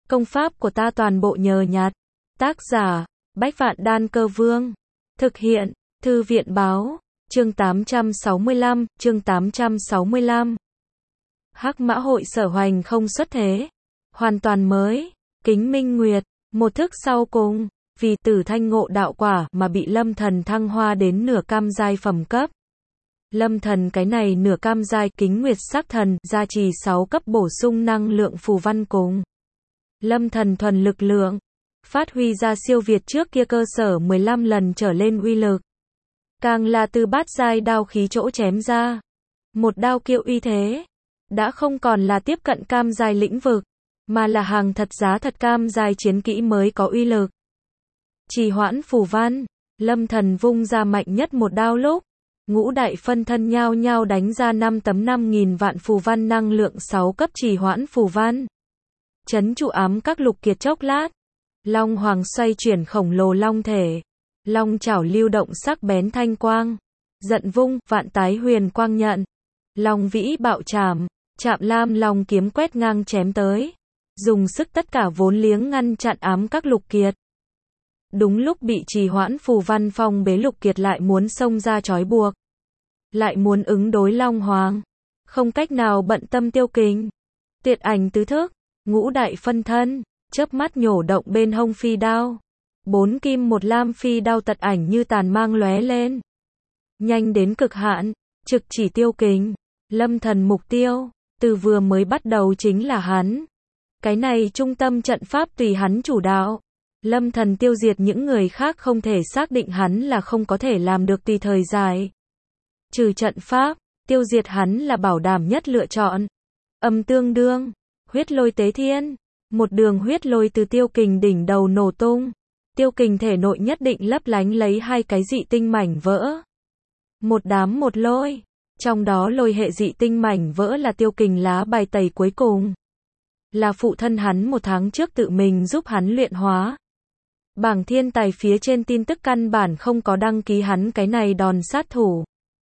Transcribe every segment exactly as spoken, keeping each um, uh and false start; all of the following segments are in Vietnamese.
Công pháp của ta toàn bộ nhờ nhặt. Tác giả, Bách Vạn Đan Cơ Vương. Thực hiện, Thư viện Báo. Chương tám trăm sáu mươi lăm, chương tám trăm sáu mươi lăm. Hắc Mã Hội Sở Hoành không xuất thế. Hoàn toàn mới. Kính Minh Nguyệt. Một thức sau cùng, vì tử thanh ngộ đạo quả mà bị Lâm Thần thăng hoa đến nửa cam giai phẩm cấp. Lâm Thần cái này nửa cam giai Kính Nguyệt Sắc Thần, gia trì sáu cấp bổ sung năng lượng phù văn cùng. Lâm Thần thuần lực lượng, phát huy ra siêu việt trước kia cơ sở mười lăm lần trở lên uy lực. Càng là từ bát giai đao khí chỗ chém ra. Một đao kiệu uy thế, đã không còn là tiếp cận cam giai lĩnh vực, mà là hàng thật giá thật cam giai chiến kỹ mới có uy lực. Trì hoãn phù văn, Lâm Thần vung ra mạnh nhất một đao lúc, ngũ đại phân thân nhao nhao đánh ra năm tấm năm nghìn vạn phù văn năng lượng sáu cấp trì hoãn phù văn. Chấn trụ ám các lục kiệt chốc lát. Long Hoàng xoay chuyển khổng lồ long thể. Long chảo lưu động sắc bén thanh quang. Giận vung, vạn tái huyền quang nhận. Long vĩ bạo chạm, chạm lam long kiếm quét ngang chém tới. Dùng sức tất cả vốn liếng ngăn chặn ám các lục kiệt. Đúng lúc bị trì hoãn phù văn phong bế lục kiệt lại muốn xông ra trói buộc. Lại muốn ứng đối Long Hoàng. Không cách nào bận tâm Tiêu Kình. Tuyệt ảnh tứ thức, ngũ đại phân thân, chớp mắt nhổ động bên hông phi đao. Bốn kim một lam phi đao tật ảnh như tàn mang lóe lên. Nhanh đến cực hạn, trực chỉ Tiêu Kình. Lâm Thần mục tiêu, từ vừa mới bắt đầu chính là hắn. Cái này trung tâm trận pháp tùy hắn chủ đạo. Lâm Thần tiêu diệt những người khác không thể xác định hắn là không có thể làm được tùy thời dài. Trừ trận pháp, tiêu diệt hắn là bảo đảm nhất lựa chọn. Âm tương đương, huyết lôi tế thiên. Một đường huyết lôi từ Tiêu Kình đỉnh đầu nổ tung. Tiêu Kình thể nội nhất định lấp lánh lấy hai cái dị tinh mảnh vỡ. Một đám một lôi. Trong đó lôi hệ dị tinh mảnh vỡ là Tiêu Kình lá bài tẩy cuối cùng. Là phụ thân hắn một tháng trước tự mình giúp hắn luyện hóa. Bảng thiên tài phía trên tin tức căn bản không có đăng ký hắn cái này đòn sát thủ.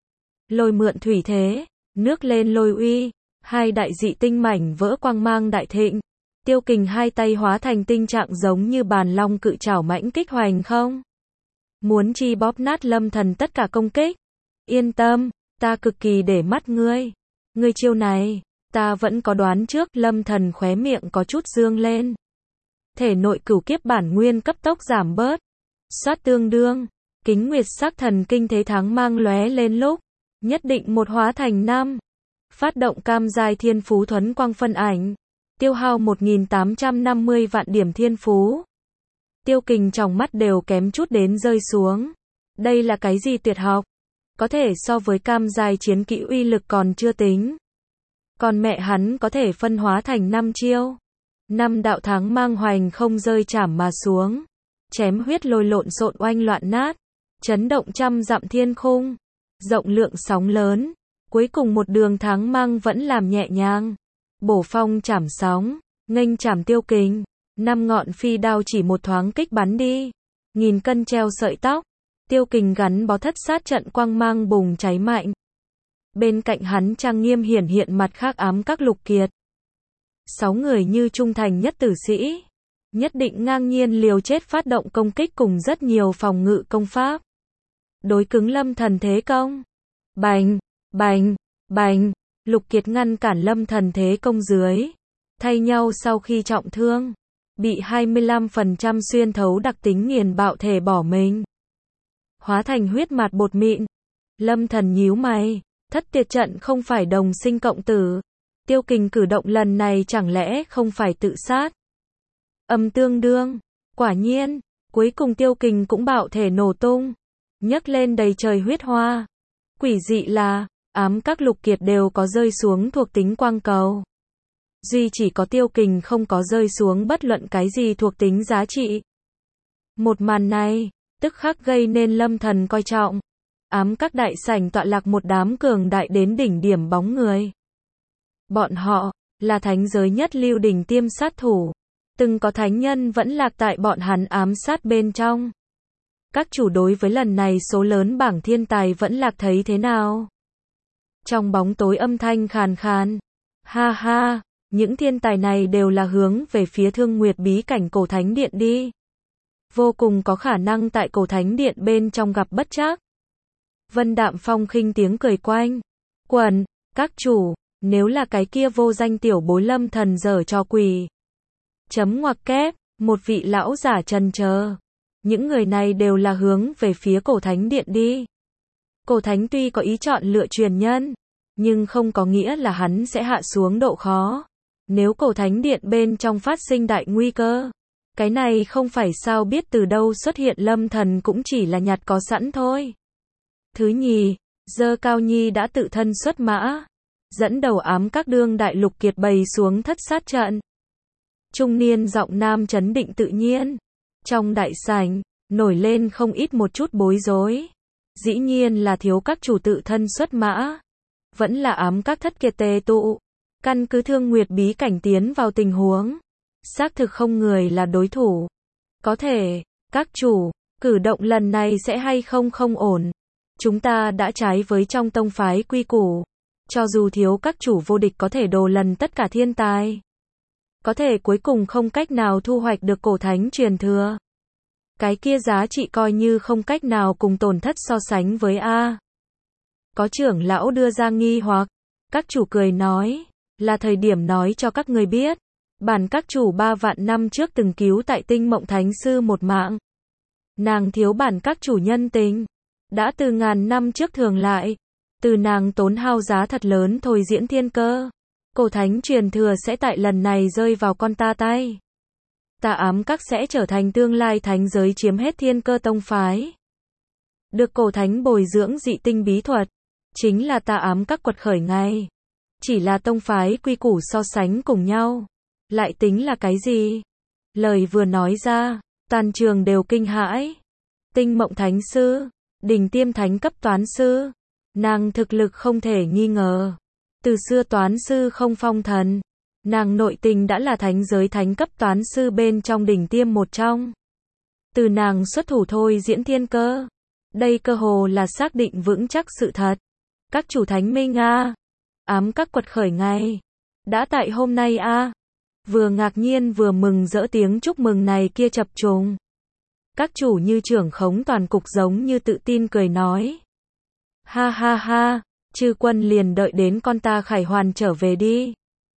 Lôi mượn thủy thế, nước lên lôi uy, hai đại dị tinh mảnh vỡ quang mang đại thịnh. Tiêu Kình hai tay hóa thành tinh trạng giống như bàn long cự trảo mãnh kích hoành không. Muốn chi bóp nát Lâm Thần tất cả công kích. Yên tâm, ta cực kỳ để mắt ngươi. Ngươi chiêu này, ta vẫn có đoán trước. Lâm Thần khóe miệng có chút dương lên. Thể nội cửu kiếp bản nguyên cấp tốc giảm bớt. Xoát tương đương, Kính Nguyệt Sắc Thần kinh thế thắng mang lóe lên lúc. Nhất định một hóa thành năm. Phát động cam giai thiên phú thuấn quang phân ảnh. Tiêu hao một nghìn tám trăm năm mươi vạn điểm thiên phú. Tiêu Kình trong mắt đều kém chút đến rơi xuống. Đây là cái gì tuyệt học? Có thể so với cam giai chiến kỹ uy lực còn chưa tính. Còn mẹ hắn có thể phân hóa thành năm chiêu. Năm đạo thắng mang hoành không rơi chảm mà xuống. Chém huyết lôi lộn xộn oanh loạn nát. Chấn động trăm dặm thiên khung. Rộng lượng sóng lớn. Cuối cùng một đường thắng mang vẫn làm nhẹ nhàng. Bổ phong chảm sóng. Nghênh chảm Tiêu Kình. Năm ngọn phi đao chỉ một thoáng kích bắn đi. Nghìn cân treo sợi tóc. Tiêu Kình gắn bó thất sát trận quang mang bùng cháy mạnh. Bên cạnh hắn trang nghiêm hiển hiện mặt khác ám các lục kiệt. Sáu người như trung thành nhất tử sĩ. Nhất định ngang nhiên liều chết phát động công kích cùng rất nhiều phòng ngự công pháp. Đối cứng Lâm Thần thế công. Bành, bành, bành. Lục kiệt ngăn cản Lâm Thần thế công dưới. Thay nhau sau khi trọng thương. Bị hai mươi lăm phần trăm xuyên thấu đặc tính nghiền bạo thể bỏ mình. Hóa thành huyết mạt bột mịn. Lâm Thần nhíu mày. Thất tiệt trận không phải đồng sinh cộng tử. Tiêu Kình cử động lần này chẳng lẽ không phải tự sát? Âm tương đương. Quả nhiên. Cuối cùng Tiêu Kình cũng bạo thể nổ tung. Nhấc lên đầy trời huyết hoa. Quỷ dị là, ám các lục kiệt đều có rơi xuống thuộc tính quang cầu. Duy chỉ có Tiêu Kình không có rơi xuống bất luận cái gì thuộc tính giá trị. Một màn này, tức khắc gây nên Lâm Thần coi trọng. Ám các đại sảnh tọa lạc một đám cường đại đến đỉnh điểm bóng người. Bọn họ, là thánh giới nhất lưu đỉnh tiêm sát thủ. Từng có thánh nhân vẫn lạc tại bọn hắn ám sát bên trong. Các chủ đối với lần này số lớn bảng thiên tài vẫn lạc thấy thế nào? Trong bóng tối âm thanh khàn khàn. Ha ha, Những thiên tài này đều là hướng về phía Thương Nguyệt bí cảnh cổ thánh điện đi. Vô cùng có khả năng tại cổ thánh điện bên trong gặp bất trắc. Vân Đạm Phong khinh tiếng cười quanh. Quần, các chủ, nếu là cái kia vô danh tiểu bối Lâm Thần giở trò quỷ. Chấm ngoặc kép, một vị lão giả trần chờ. Những người này đều là hướng về phía cổ thánh điện đi. Cổ thánh tuy có ý chọn lựa truyền nhân, nhưng không có nghĩa là hắn sẽ hạ xuống độ khó. Nếu cổ thánh điện bên trong phát sinh đại nguy cơ, cái này không phải sao biết từ đâu xuất hiện Lâm Thần cũng chỉ là nhặt có sẵn thôi. Thứ nhì, Dơ Cao Nhi đã tự thân xuất mã, dẫn đầu ám các đương đại lục kiệt bày xuống thất sát trận. Trung niên giọng nam trấn định tự nhiên. Trong đại sảnh, nổi lên không ít một chút bối rối. Dĩ nhiên là thiếu các chủ tự thân xuất mã. Vẫn là ám các thất kiệt tề tụ. Căn cứ Thương Nguyệt bí cảnh tiến vào tình huống. Xác thực không người là đối thủ. Có thể, các chủ, cử động lần này sẽ hay không không ổn. Chúng ta đã trái với trong tông phái quy củ. Cho dù thiếu các chủ vô địch có thể đồ lần tất cả thiên tài. Có thể cuối cùng không cách nào thu hoạch được cổ thánh truyền thừa. Cái kia giá trị coi như không cách nào cùng tổn thất so sánh với A. Có trưởng lão đưa ra nghi hoặc. Các chủ cười nói. Là thời điểm nói cho các người biết. Bản các chủ ba vạn năm trước từng cứu tại Tinh Mộng Thánh Sư một mạng. Nàng thiếu bản các chủ nhân tình. Đã từ ngàn năm trước thường lại. Từ nàng tốn hao giá thật lớn thôi diễn thiên cơ. Cổ thánh truyền thừa sẽ tại lần này rơi vào con ta tay. Ta ám các sẽ trở thành tương lai thánh giới chiếm hết thiên cơ tông phái. Được cổ thánh bồi dưỡng dị tinh bí thuật. Chính là ta ám các quật khởi ngay. Chỉ là tông phái quy củ so sánh cùng nhau. Lại tính là cái gì? Lời vừa nói ra, toàn trường đều kinh hãi. Tinh Mộng Thánh Sư, đỉnh tiêm thánh cấp toán sư. Nàng thực lực không thể nghi ngờ. Từ xưa toán sư không phong thần. Nàng nội tình đã là thánh giới thánh cấp toán sư bên trong đỉnh tiêm một trong. Từ nàng xuất thủ thôi diễn thiên cơ. Đây cơ hồ là xác định vững chắc sự thật. Các chủ thánh minh a, ám các quật khởi ngay. Đã tại hôm nay a. Vừa ngạc nhiên vừa mừng rỡ tiếng chúc mừng này kia chập trùng. Các chủ như trưởng khống toàn cục giống như tự tin cười nói. Ha ha ha, chư quân liền đợi đến con ta khải hoàn trở về đi.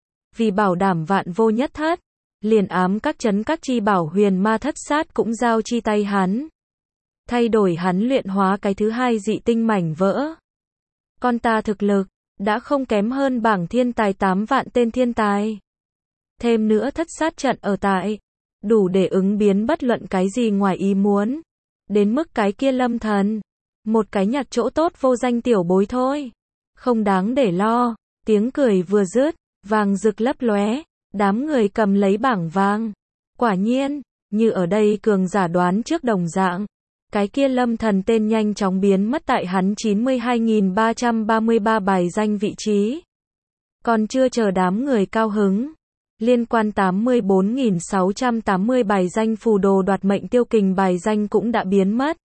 Vì bảo đảm vạn vô nhất thất, liền ám các chấn các chi bảo huyền ma thất sát cũng giao chi tay hắn. Thay đổi hắn luyện hóa cái thứ hai dị tinh mảnh vỡ. Con ta thực lực, đã không kém hơn bảng thiên tài tám vạn tên thiên tài. Thêm nữa thất sát trận ở tại, đủ để ứng biến bất luận cái gì ngoài ý muốn. Đến mức cái kia Lâm Thần, một cái nhặt chỗ tốt vô danh tiểu bối thôi. Không đáng để lo, tiếng cười vừa dứt, vàng rực lấp lóe, đám người cầm lấy bảng vàng. Quả nhiên, như ở đây cường giả đoán trước đồng dạng. Cái kia Lâm Thần tên nhanh chóng biến mất tại hắn chín mươi hai nghìn ba trăm ba mươi ba bài danh vị trí. Còn chưa chờ đám người cao hứng. Liên quan tám mươi bốn nghìn sáu trăm tám mươi bài danh phù đồ đoạt mệnh tiêu kình bài danh cũng đã biến mất.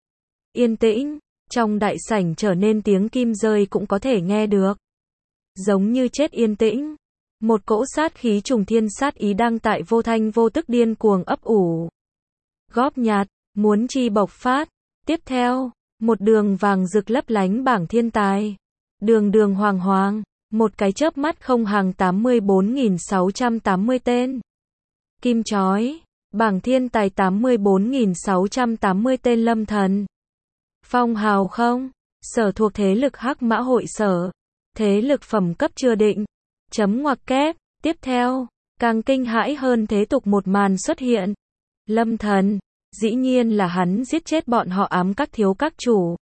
Yên tĩnh, trong đại sảnh trở nên tiếng kim rơi cũng có thể nghe được. Giống như chết yên tĩnh. Một cỗ sát khí trùng thiên sát ý đang tại vô thanh vô tức điên cuồng ấp ủ. Góp nhặt, muốn chi bộc phát. Tiếp theo, một đường vàng rực lấp lánh bảng thiên tài. Đường đường hoàng hoàng. Một cái chớp mắt không hàng tám mươi bốn nghìn sáu trăm tám mươi tên. Kim chói, bảng thiên tài tám mươi bốn nghìn sáu trăm tám mươi tên Lâm Thần. Phong hào không, sở thuộc thế lực Hắc Mã hội sở. Thế lực phẩm cấp chưa định. Chấm ngoặc kép, tiếp theo, càng kinh hãi hơn thế tục một màn xuất hiện. Lâm Thần, dĩ nhiên là hắn giết chết bọn họ ám các thiếu các chủ.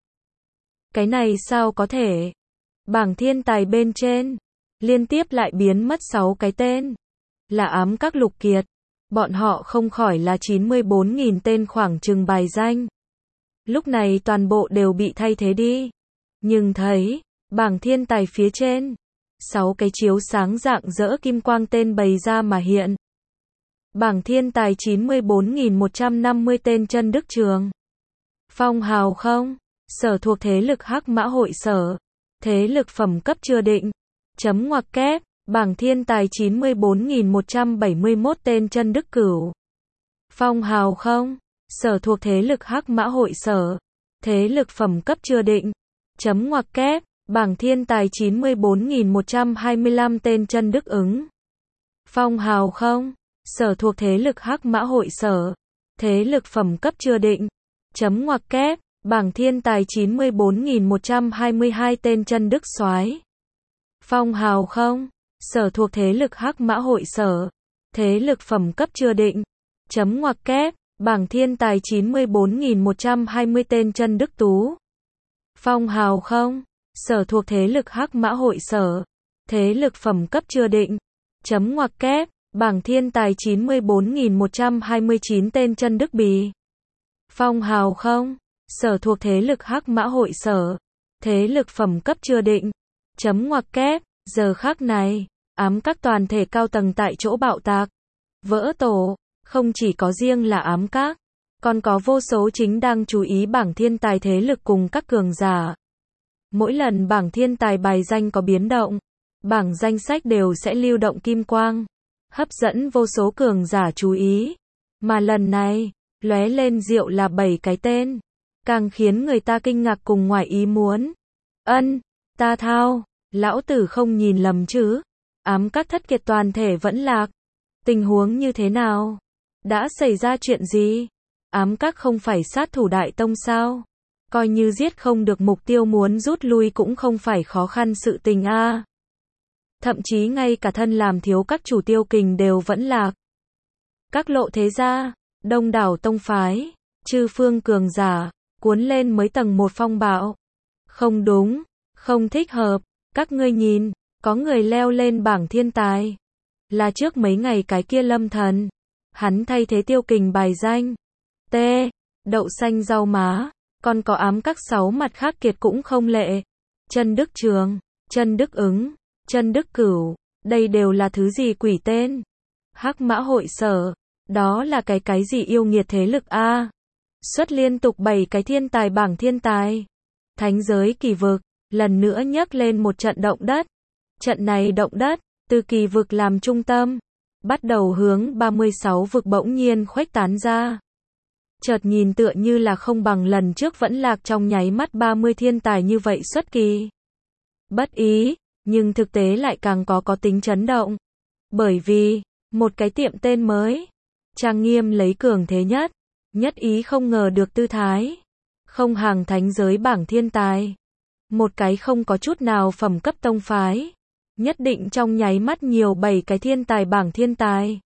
Cái này sao có thể? Bảng thiên tài bên trên, liên tiếp lại biến mất sáu cái tên. Là ám các lục kiệt. Bọn họ không khỏi là chín mươi bốn nghìn tên khoảng chừng bài danh. Lúc này toàn bộ đều bị thay thế đi. Nhưng thấy, bảng thiên tài phía trên, sáu cái chiếu sáng rạng rỡ kim quang tên bày ra mà hiện. Bảng thiên tài chín mươi bốn nghìn một trăm năm mươi tên chân đức trường. Phong hào không, sở thuộc thế lực Hắc Mã hội sở. Thế lực phẩm cấp chưa định. Chấm ngoặc kép, bảng thiên tài chín mươi bốn nghìn một trăm bảy mươi mốt tên chân đức cửu. Phong hào không? Sở thuộc thế lực Hắc Mã Hội Sở. Thế lực phẩm cấp chưa định. Chấm ngoặc kép, bảng thiên tài chín mươi bốn nghìn một trăm hai mươi lăm tên chân đức ứng. Phong hào không? Sở thuộc thế lực Hắc Mã Hội Sở. Thế lực phẩm cấp chưa định. Chấm ngoặc kép, bảng thiên tài chín mươi bốn nghìn một trăm hai mươi hai tên chân đức soái. Phong hào không? Sở thuộc thế lực Hắc Mã Hội Sở. Thế lực phẩm cấp chưa định. Chấm ngoặc kép, bảng thiên tài chín mươi bốn nghìn một trăm hai mươi tên chân đức tú. Phong hào không? Sở thuộc thế lực Hắc Mã Hội Sở. Thế lực phẩm cấp chưa định. Chấm ngoặc kép, bảng thiên tài chín mươi bốn nghìn một trăm hai mươi chín tên chân đức bì. Phong hào không? Sở thuộc thế lực Hắc Mã Hội Sở. Thế lực phẩm cấp chưa định. Chấm ngoặc kép, giờ khắc này, ám các toàn thể cao tầng tại chỗ bạo tạc. Vỡ tổ, không chỉ có riêng là ám các, còn có vô số chính đang chú ý bảng thiên tài thế lực cùng các cường giả. Mỗi lần bảng thiên tài bài danh có biến động, bảng danh sách đều sẽ lưu động kim quang, hấp dẫn vô số cường giả chú ý. Mà lần này, lóe lên rượu là bảy cái tên, càng khiến người ta kinh ngạc cùng ngoài ý muốn. Ân, ta thao, lão tử không nhìn lầm chứ? Ám các thất kiệt toàn thể vẫn lạc. Tình huống như thế nào? Đã xảy ra chuyện gì? Ám các không phải sát thủ đại tông sao? Coi như giết không được mục tiêu muốn rút lui cũng không phải khó khăn sự tình a. À. Thậm chí ngay cả thân làm thiếu các chủ tiêu kình đều vẫn lạc. Các lộ thế gia, đông đảo tông phái, chư phương cường giả, cuốn lên mới tầng một phong bạo. Không đúng, không thích hợp, các ngươi nhìn, có người leo lên bảng thiên tài. Là trước mấy ngày cái kia Lâm Thần. Hắn thay thế tiêu kình bài danh. T. Đậu xanh rau má. Còn có ám các sáu mặt khác kiệt cũng không lệ. Chân Đức Trường, Chân Đức Ứng, Chân Đức Cửu. Đây đều là thứ gì quỷ tên? Hắc Mã Hội Sở. Đó là cái cái gì yêu nghiệt thế lực a? À? Xuất liên tục bảy cái thiên tài bảng thiên tài. Thánh giới kỳ vực, lần nữa nhấc lên một trận động đất. Trận này động đất, từ kỳ vực làm trung tâm, bắt đầu hướng ba mươi sáu vực bỗng nhiên khuếch tán ra. Chợt nhìn tựa như là không bằng lần trước vẫn lạc trong nháy mắt ba mươi thiên tài như vậy xuất kỳ. Bất ý, nhưng thực tế lại càng có có tính chấn động. Bởi vì, một cái tiệm tên mới, trang nghiêm lấy cường thế nhất, nhất ý không ngờ được tư thái. Không hàng thánh giới bảng thiên tài. Một cái không có chút nào phẩm cấp tông phái. Nhất định trong nháy mắt nhiều bảy cái thiên tài bảng thiên tài.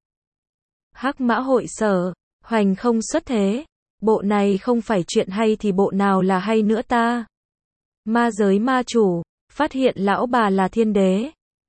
Hắc Mã Hội Sở, hoành không xuất thế. Bộ này không phải chuyện hay thì bộ nào là hay nữa ta. Ma giới ma chủ, phát hiện lão bà là thiên đế.